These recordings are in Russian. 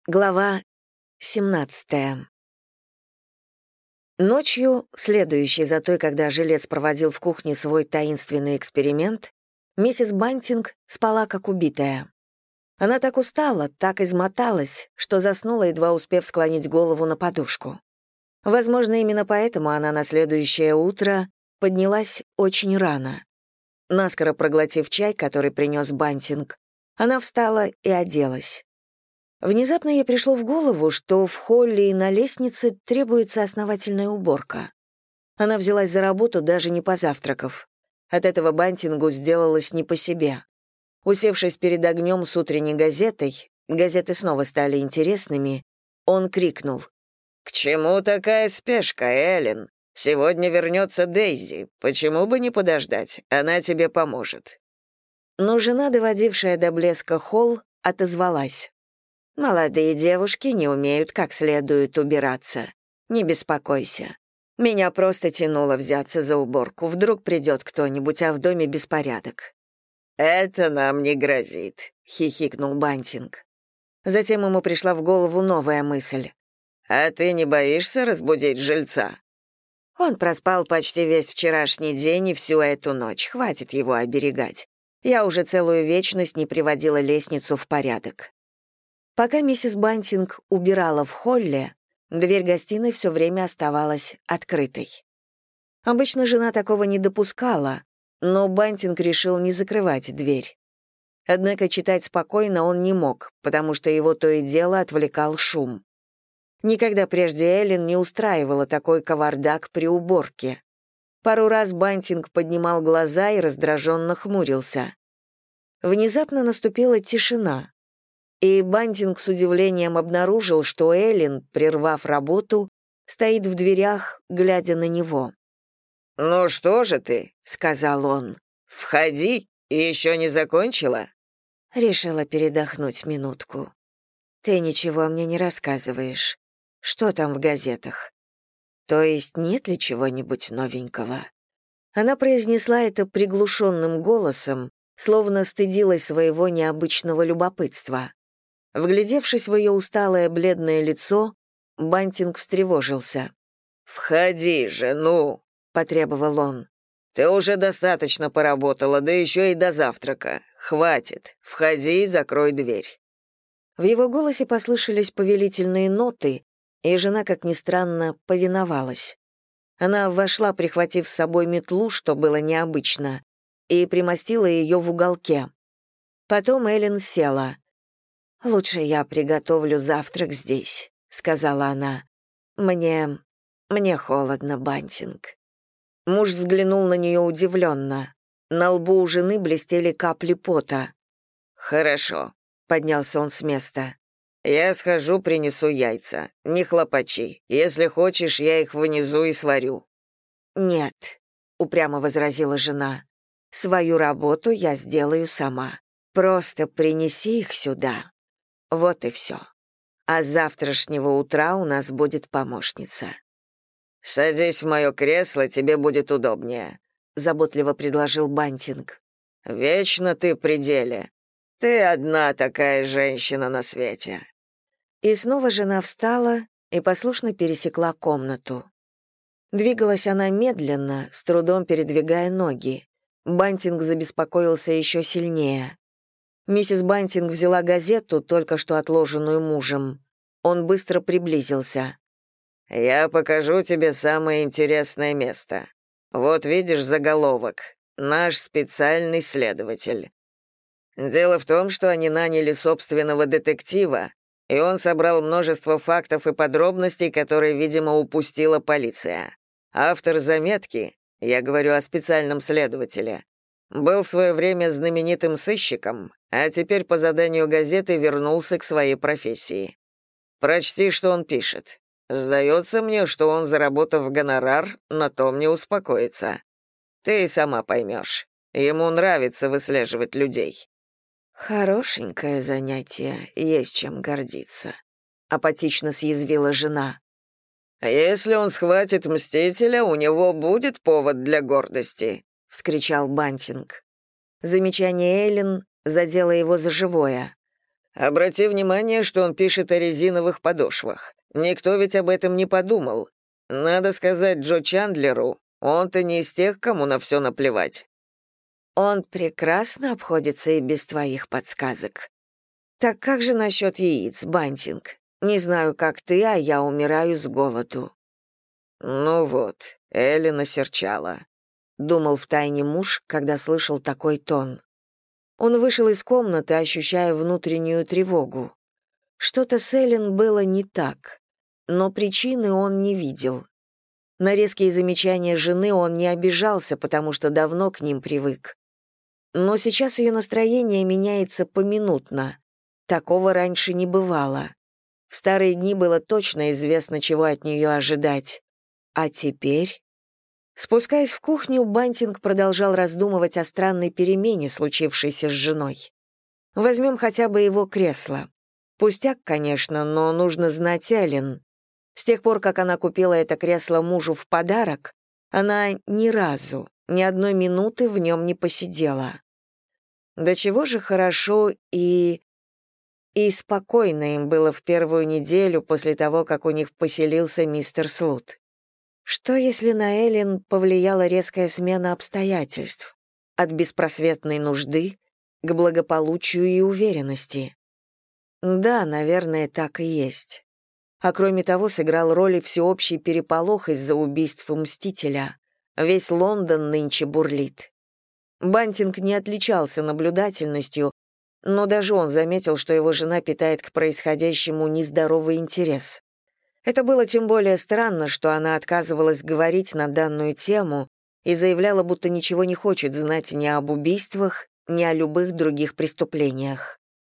Глава 17. Ночью, следующей за той, когда жилец проводил в кухне свой таинственный эксперимент, миссис Бантинг спала как убитая. Она так устала, так измоталась, что заснула, едва успев склонить голову на подушку. Возможно, именно поэтому она на следующее утро поднялась очень рано. Наскоро проглотив чай, который принес Бантинг, она встала и оделась. Внезапно ей пришло в голову, что в холле и на лестнице требуется основательная уборка. Она взялась за работу, даже не позавтракав. От этого Бантингу сделалось не по себе. Усевшись перед огнем с утренней газетой, газеты снова стали интересными, он крикнул: «К чему такая спешка, Эллен? Сегодня вернется Дейзи. Почему бы не подождать? Она тебе поможет». Но жена, доводившая до блеска холл, отозвалась: «Молодые девушки не умеют как следует убираться. Не беспокойся. Меня просто тянуло взяться за уборку. Вдруг придет кто-нибудь, а в доме беспорядок». «Это нам не грозит», — хихикнул Бантинг. Затем ему пришла в голову новая мысль. «А ты не боишься разбудить жильца?» Он проспал почти весь вчерашний день и всю эту ночь. Хватит его оберегать. Я уже целую вечность не приводила лестницу в порядок. Пока миссис Бантинг убирала в холле, дверь гостиной все время оставалась открытой. Обычно жена такого не допускала, но Бантинг решил не закрывать дверь. Однако читать спокойно он не мог, потому что его то и дело отвлекал шум. Никогда прежде Эллен не устраивала такой кавардак при уборке. Пару раз Бантинг поднимал глаза и раздраженно хмурился. Внезапно наступила тишина. И Бантинг с удивлением обнаружил, что Эллен, прервав работу, стоит в дверях, глядя на него. «Ну что же ты?» — сказал он. «Входи, и еще не закончила?» Решила передохнуть минутку. «Ты ничего мне не рассказываешь. Что там в газетах? То есть нет ли чего-нибудь новенького?» Она произнесла это приглушенным голосом, словно стыдилась своего необычного любопытства. Вглядевшись в ее усталое бледное лицо, Бантинг встревожился. «Входи же, ну!» — потребовал он. «Ты уже достаточно поработала, да еще и до завтрака. Хватит. Входи и закрой дверь». В его голосе послышались повелительные ноты, и жена, как ни странно, повиновалась. Она вошла, прихватив с собой метлу, что было необычно, и примостила ее в уголке. Потом Эллен села. «Лучше я приготовлю завтрак здесь», — сказала она. «Мне холодно, Бантинг». Муж взглянул на нее удивленно. На лбу у жены блестели капли пота. «Хорошо», — поднялся он с места. «Я схожу, принесу яйца. Не хлопочи. Если хочешь, я их внизу и сварю». «Нет», — упрямо возразила жена. «Свою работу я сделаю сама. Просто принеси их сюда. Вот и все. А с завтрашнего утра у нас будет помощница». «Садись в мое кресло, тебе будет удобнее», — заботливо предложил Бантинг. «Вечно ты при деле. Ты одна такая женщина на свете». И снова жена встала и послушно пересекла комнату. Двигалась она медленно, с трудом передвигая ноги. Бантинг забеспокоился еще сильнее. Миссис Бантинг взяла газету, только что отложенную мужем. Он быстро приблизился. «Я покажу тебе самое интересное место. Вот видишь заголовок. Наш специальный следователь. Дело в том, что они наняли собственного детектива, и он собрал множество фактов и подробностей, которые, видимо, упустила полиция. Автор заметки, я говорю о специальном следователе, был в свое время знаменитым сыщиком, а теперь по заданию газеты вернулся к своей профессии. Прочти, что он пишет. Сдается мне, что он, заработав гонорар, на том не успокоится. Ты и сама поймешь. Ему нравится выслеживать людей». «Хорошенькое занятие, есть чем гордиться», — апатично съязвила жена. «Если он схватит мстителя, у него будет повод для гордости», — вскричал Бантинг. Замечание Эллен задело его за живое. Обрати внимание, что он пишет о резиновых подошвах. Никто ведь об этом не подумал. Надо сказать Джо Чандлеру, он-то не из тех, кому на все наплевать». «Он прекрасно обходится и без твоих подсказок. Так как же насчет яиц, Бантинг? Не знаю, как ты, а я умираю с голоду». «Ну вот, Эллен осерчала», — думал втайне муж, когда слышал такой тон. Он вышел из комнаты, ощущая внутреннюю тревогу. Что-то с Эллен было не так, но причины он не видел. На резкие замечания жены он не обижался, потому что давно к ним привык. Но сейчас ее настроение меняется поминутно. Такого раньше не бывало. В старые дни было точно известно, чего от нее ожидать. А теперь... Спускаясь в кухню, Бантинг продолжал раздумывать о странной перемене, случившейся с женой. Возьмем хотя бы его кресло. Пустяк, конечно, но нужно знать Эллен. С тех пор, как она купила это кресло мужу в подарок, она ни разу, ни одной минуты в нем не посидела. До чего же хорошо и спокойно им было в первую неделю после того, как у них поселился мистер Слут. Что, если на Эллен повлияла резкая смена обстоятельств? От беспросветной нужды к благополучию и уверенности? Да, наверное, так и есть. А кроме того, сыграл роль и всеобщий переполох из-за убийств Мстителя. Весь Лондон нынче бурлит. Бантинг не отличался наблюдательностью, но даже он заметил, что его жена питает к происходящему нездоровый интерес. Это было тем более странно, что она отказывалась говорить на данную тему и заявляла, будто ничего не хочет знать ни об убийствах, ни о любых других преступлениях.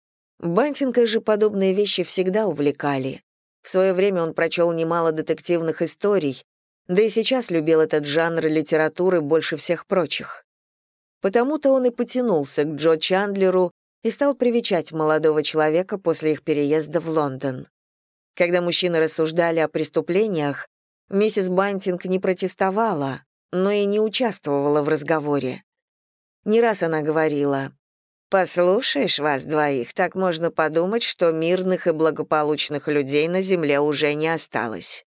Бантинга же подобные вещи всегда увлекали. В свое время он прочел немало детективных историй, да и сейчас любил этот жанр литературы больше всех прочих. Потому-то он и потянулся к Джо Чандлеру и стал привечать молодого человека после их переезда в Лондон. Когда мужчины рассуждали о преступлениях, миссис Бантинг не протестовала, но и не участвовала в разговоре. Не раз она говорила: «Послушаешь вас двоих, так можно подумать, что мирных и благополучных людей на земле уже не осталось».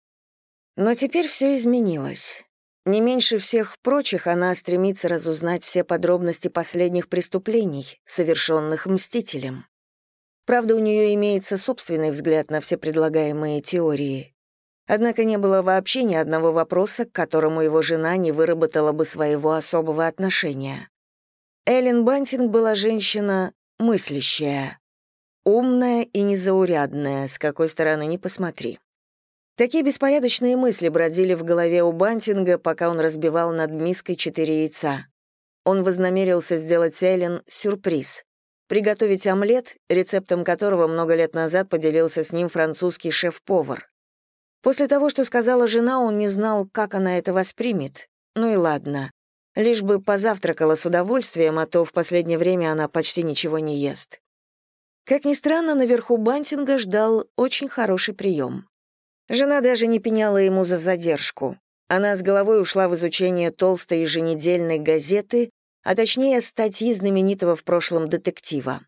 Но теперь все изменилось. Не меньше всех прочих она стремится разузнать все подробности последних преступлений, совершенных Мстителем. Правда, у нее имеется собственный взгляд на все предлагаемые теории. Однако не было вообще ни одного вопроса, к которому его жена не выработала бы своего особого отношения. Эллен Бантинг была женщина мыслящая, умная и незаурядная, с какой стороны ни посмотри. Такие беспорядочные мысли бродили в голове у Бантинга, пока он разбивал над миской 4 яйца. Он вознамерился сделать Эллен сюрприз — приготовить омлет, рецептом которого много лет назад поделился с ним французский шеф-повар. После того, что сказала жена, он не знал, как она это воспримет. Ну и ладно. Лишь бы позавтракала с удовольствием, а то в последнее время она почти ничего не ест. Как ни странно, наверху Бантинга ждал очень хороший прием. Жена даже не пеняла ему за задержку. Она с головой ушла в изучение толстой еженедельной газеты, а точнее статьи знаменитого в прошлом детектива.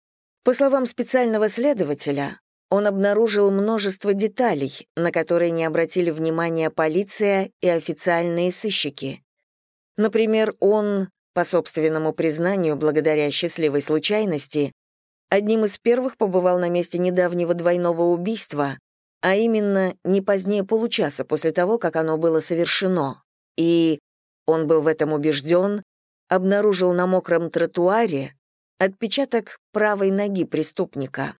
По словам специального следователя, он обнаружил множество деталей, на которые не обратили внимания полиция и официальные сыщики. Например, он, по собственному признанию, благодаря счастливой случайности, одним из первых побывал на месте недавнего двойного убийства, а именно не позднее получаса после того, как оно было совершено, и, он был в этом убежден, обнаружил на мокром тротуаре отпечаток правой ноги преступника.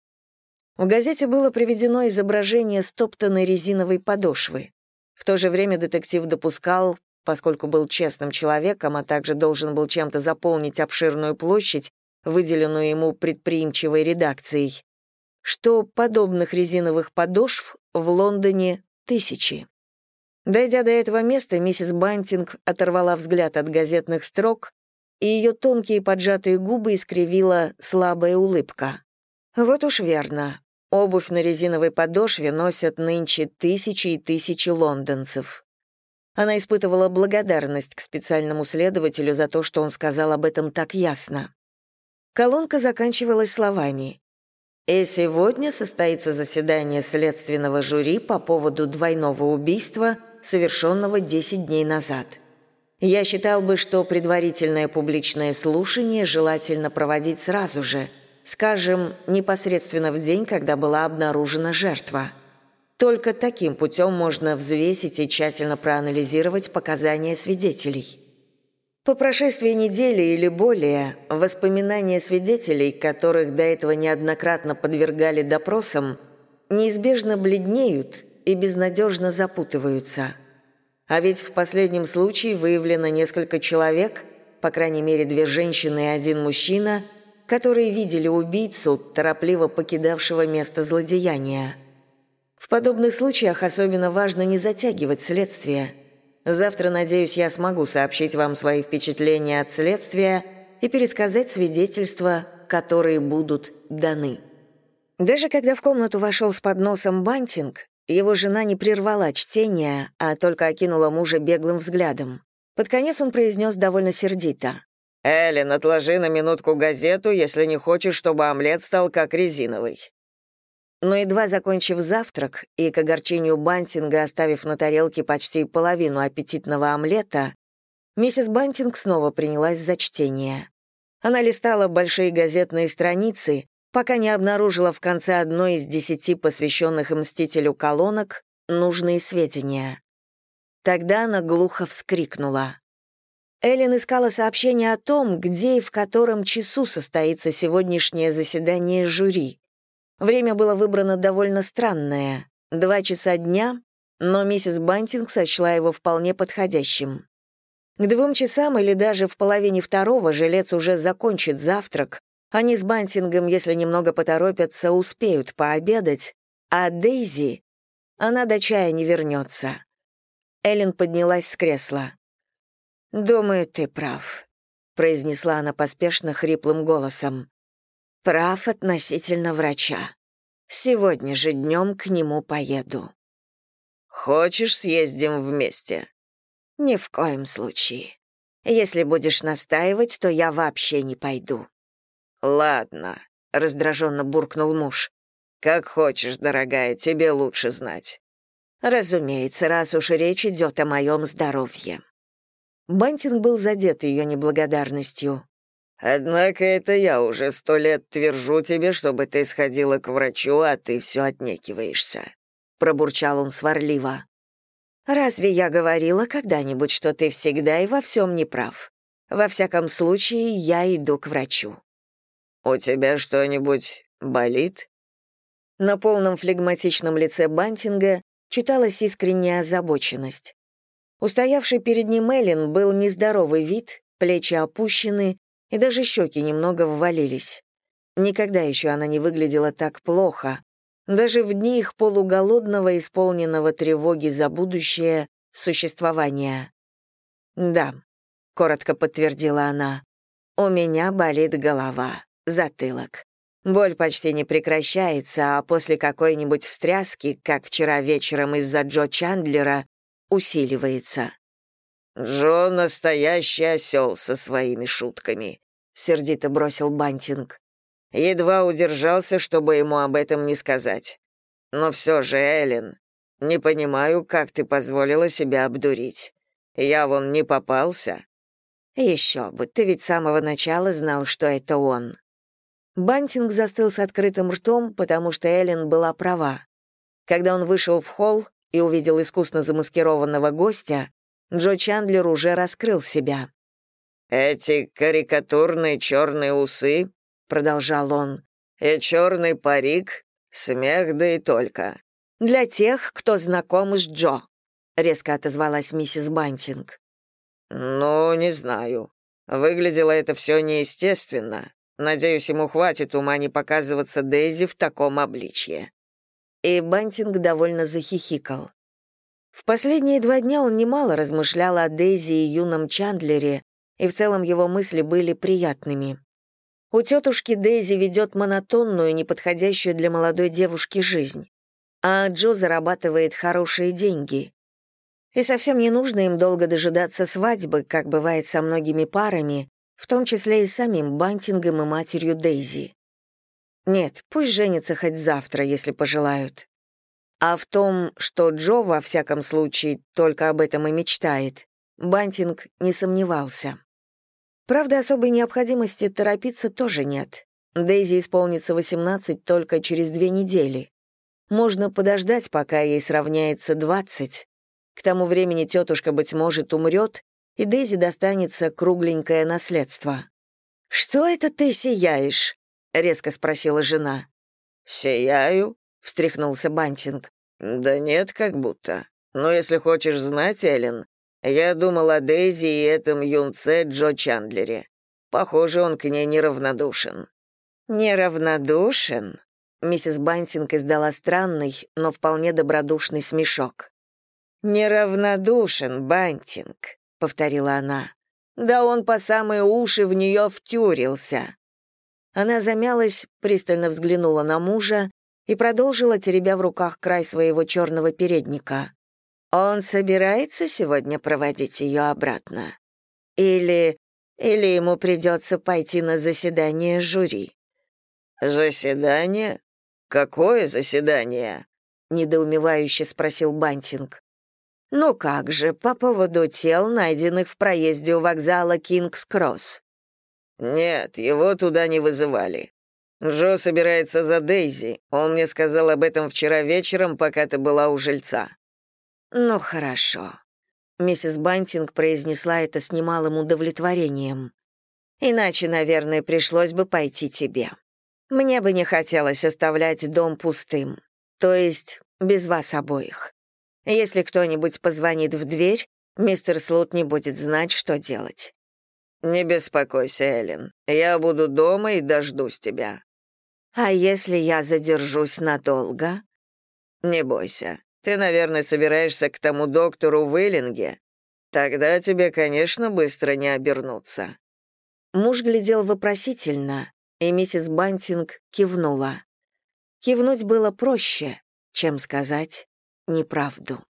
В газете было приведено изображение стоптанной резиновой подошвы. В то же время детектив допускал, поскольку был честным человеком, а также должен был чем-то заполнить обширную площадь, выделенную ему предприимчивой редакцией, что подобных резиновых подошв в Лондоне тысячи. Дойдя до этого места, миссис Бантинг оторвала взгляд от газетных строк, и ее тонкие поджатые губы искривила слабая улыбка. Вот уж верно. Обувь на резиновой подошве носят нынче тысячи и тысячи лондонцев. Она испытывала благодарность к специальному следователю за то, что он сказал об этом так ясно. Колонка заканчивалась словами: И сегодня состоится заседание следственного жюри по поводу двойного убийства, совершенного 10 дней назад. Я считал бы, что предварительное публичное слушание желательно проводить сразу же, скажем, непосредственно в день, когда была обнаружена жертва. Только таким путем можно взвесить и тщательно проанализировать показания свидетелей. По прошествии недели или более, воспоминания свидетелей, которых до этого неоднократно подвергали допросам, неизбежно бледнеют и безнадежно запутываются. А ведь в последнем случае выявлено несколько человек, по крайней мере 2 женщины и 1 мужчина, которые видели убийцу, торопливо покидавшего место злодеяния. В подобных случаях особенно важно не затягивать следствие. Завтра, надеюсь, я смогу сообщить вам свои впечатления от следствия и пересказать свидетельства, которые будут даны». Даже когда в комнату вошел с подносом Бантинг, его жена не прервала чтение, а только окинула мужа беглым взглядом. Под конец он произнес довольно сердито: «Эллен, отложи на минутку газету, если не хочешь, чтобы омлет стал как резиновый». Но едва закончив завтрак и, к огорчению Бантинга, оставив на тарелке почти половину аппетитного омлета, миссис Бантинг снова принялась за чтение. Она листала большие газетные страницы, пока не обнаружила в конце одной из 10 посвященных мстителю колонок нужные сведения. Тогда она глухо вскрикнула. Эллен искала сообщение о том, где и в котором часу состоится сегодняшнее заседание жюри. Время было выбрано довольно странное — 2 часа дня, но миссис Бантинг сочла его вполне подходящим. К 2 часам или даже в половине 2 жилец уже закончит завтрак, они с Бантингом, если немного поторопятся, успеют пообедать, а Дейзи, она до чая не вернется. Эллен поднялась с кресла. «Думаю, ты прав», — произнесла она поспешно хриплым голосом. «Прав относительно врача. Сегодня же днем к нему поеду». «Хочешь, съездим вместе?» «Ни в коем случае. Если будешь настаивать, то я вообще не пойду». «Ладно», — раздраженно буркнул муж. «Как хочешь, дорогая, тебе лучше знать». «Разумеется, раз уж речь идет о моем здоровье». Бантинг был задет ее неблагодарностью. «Однако это я уже 100 лет твержу тебе, чтобы ты сходила к врачу, а ты все отнекиваешься», — пробурчал он сварливо. «Разве я говорила когда-нибудь, что ты всегда и во всем не прав? Во всяком случае, я иду к врачу». «У тебя что-нибудь болит?» На полном флегматичном лице Бантинга читалась искренняя озабоченность. Устоявший перед ним Эллен был нездоровый вид, плечи опущены, и даже щеки немного ввалились. Никогда еще она не выглядела так плохо, даже в дни их полуголодного, исполненного тревоги за будущее существования. «Да», — коротко подтвердила она, — «у меня болит голова, затылок. Боль почти не прекращается, а после какой-нибудь встряски, как вчера вечером из-за Джо Чандлера, усиливается». «Джо — настоящий осел со своими шутками», — сердито бросил Бантинг. «Едва удержался, чтобы ему об этом не сказать. Но все же, Эллен, не понимаю, как ты позволила себя обдурить. Я вон не попался». «Еще бы, ты ведь с самого начала знал, что это он». Бантинг застыл с открытым ртом, потому что Эллен была права. Когда он вышел в холл и увидел искусно замаскированного гостя, Джо Чандлер уже раскрыл себя. «Эти карикатурные черные усы», — продолжал он, — «и черный парик, смех да и только». «Для тех, кто знаком с Джо», — резко отозвалась миссис Бантинг. «Ну, не знаю. Выглядело это все неестественно. Надеюсь, ему хватит ума не показываться Дейзи в таком обличье». И Бантинг довольно захихикал. В последние 2 дня он немало размышлял о Дейзи и юном Чандлере, и в целом его мысли были приятными. У тетушки Дейзи ведет монотонную, неподходящую для молодой девушки жизнь, а Джо зарабатывает хорошие деньги. И совсем не нужно им долго дожидаться свадьбы, как бывает со многими парами, в том числе и самим Бантингом и матерью Дейзи. Нет, пусть женятся хоть завтра, если пожелают. А в том, что Джо, во всяком случае, только об этом и мечтает, Бантинг не сомневался. Правда, особой необходимости торопиться тоже нет. Дейзи исполнится 18 только через 2 недели. Можно подождать, пока ей сравняется 20. К тому времени тетушка, быть может, умрет, и Дейзи достанется кругленькое наследство. «Что это ты сияешь?» — резко спросила жена. «Сияю?» — встряхнулся Бантинг. «Да нет, как будто. Но если хочешь знать, Эллен, я думал о Дейзи и этом юнце Джо Чандлере. Похоже, он к ней неравнодушен». «Неравнодушен?» Миссис Бантинг издала странный, но вполне добродушный смешок. «Неравнодушен, Бантинг», — повторила она. «Да он по самые уши в нее втюрился». Она замялась, пристально взглянула на мужа и продолжила, теребя в руках край своего черного передника. «Он собирается сегодня проводить ее обратно? Или ему придется пойти на заседание жюри?» «Заседание? Какое заседание?» — недоумевающе спросил Бантинг. «Ну как же, по поводу тел, найденных в проезде у вокзала Кингс-Кросс». «Нет, его туда не вызывали. Джо собирается за Дейзи. Он мне сказал об этом вчера вечером, пока ты была у жильца». «Ну, хорошо». Миссис Бантинг произнесла это с немалым удовлетворением. «Иначе, наверное, пришлось бы пойти тебе. Мне бы не хотелось оставлять дом пустым, то есть без вас обоих. Если кто-нибудь позвонит в дверь, мистер Слут не будет знать, что делать». «Не беспокойся, Эллен. Я буду дома и дождусь тебя». «А если я задержусь надолго?» «Не бойся. Ты, наверное, собираешься к тому доктору в Иллинге. Тогда тебе, конечно, быстро не обернуться». Муж глядел вопросительно, и миссис Бантинг кивнула. Кивнуть было проще, чем сказать неправду.